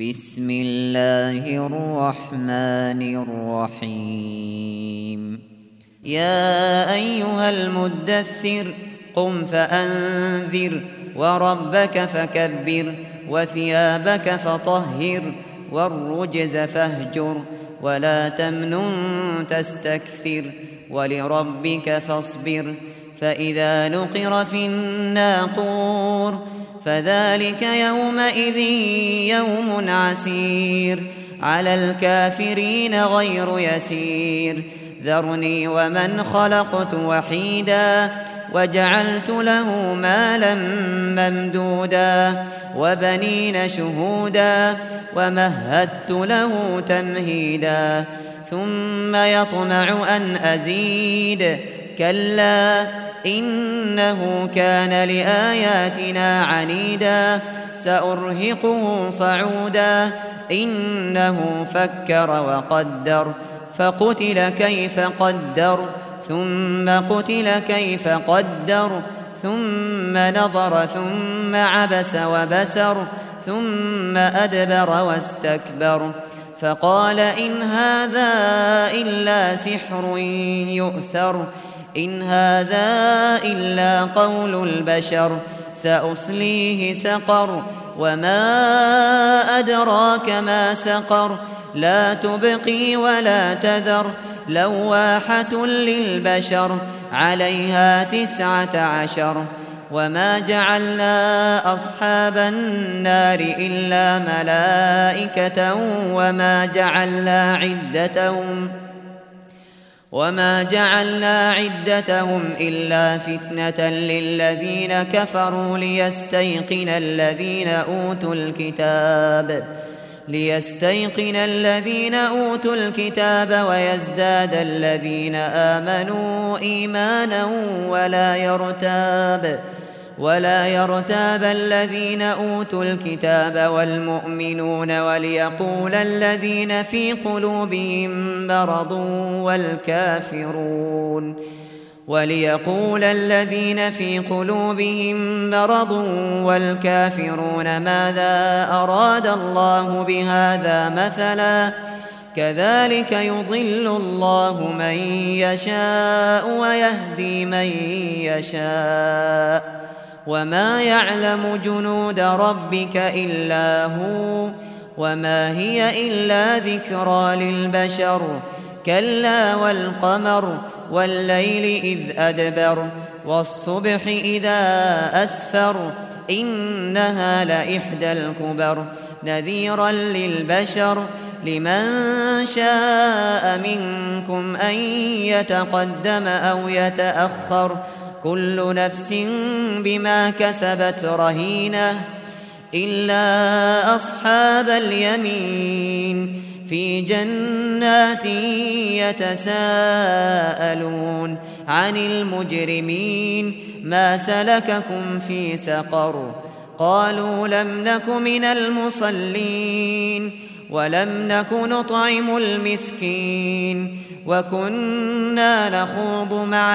بسم الله الرحمن الرحيم يا أيها المدثر قم فأنذر وربك فكبر وثيابك فطهر والرجز فاهجر ولا تمنن تستكثر ولربك فاصبر فإذا نقر في الناقور فذلك يومئذ يوم عسير على الكافرين غير يسير ذرني ومن خلقت وحيدا وجعلت له مالا ممدودا وبنين شهودا ومهدت له تمهيدا ثم يطمع أن أزيد كلا إنه كان لآياتنا عنيدا سأرهقه صعودا إنه فكر وقدر فقتل كيف قدر ثم قتل كيف قدر ثم نظر ثم عبس وبسر ثم أدبر واستكبر فقال إن هذا إلا سحر يؤثر إن هذا إلا قول البشر سأصليه سقر وما أدراك ما سقر لا تبقي ولا تذر لواحة للبشر عليها 19 وما جعلنا أصحاب النار إلا ملائكة وما جعلنا عدتهم إلا فتنة للذين كفروا ليستيقن الذين أوتوا الكتاب ويزداد الذين آمنوا إيمانا ولا يرتاب الذين أوتوا الكتاب والمؤمنون وليقول الذين في قلوبهم مرض والكافرون ماذا أراد الله بهذا مثلا كذلك يضل الله من يشاء ويهدي من يشاء وما يعلم جنود ربك إلا هو وما هي إلا ذكرى للبشر كلا والقمر والليل إذ أدبر والصبح إذا أسفر إنها لإحدى الكبر نذيرا للبشر لمن شاء منكم أن يتقدم أو يتأخر كل نفس بما كسبت رهينة إلا أصحاب اليمين في جنات يتساءلون عن المجرمين ما سلككم في سقر قالوا لم نك من المصلين ولم نك نطعم المسكين وكنا نخوض مع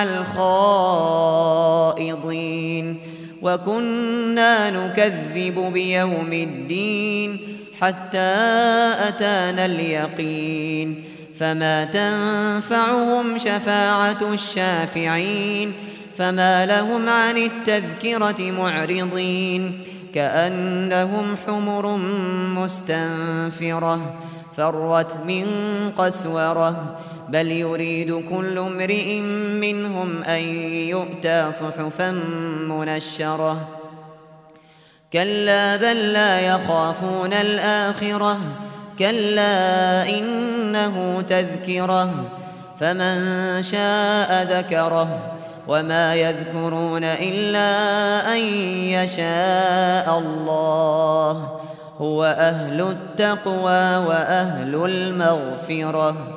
الخائضين وكنا نكذب بيوم الدين حتى أتانا اليقين فما تنفعهم شفاعة الشافعين فما لهم عن التذكرة معرضين كأنهم حمر مستنفرة فرت من قسورة بل يريد كل امرئ منهم أن يؤتى صحفا منشرة كلا بل لا يخافون الآخرة كلا إنه تذكرة فمن شاء ذكره وما يذكرون إلا أن يشاء الله هو أهل التقوى وأهل المغفرة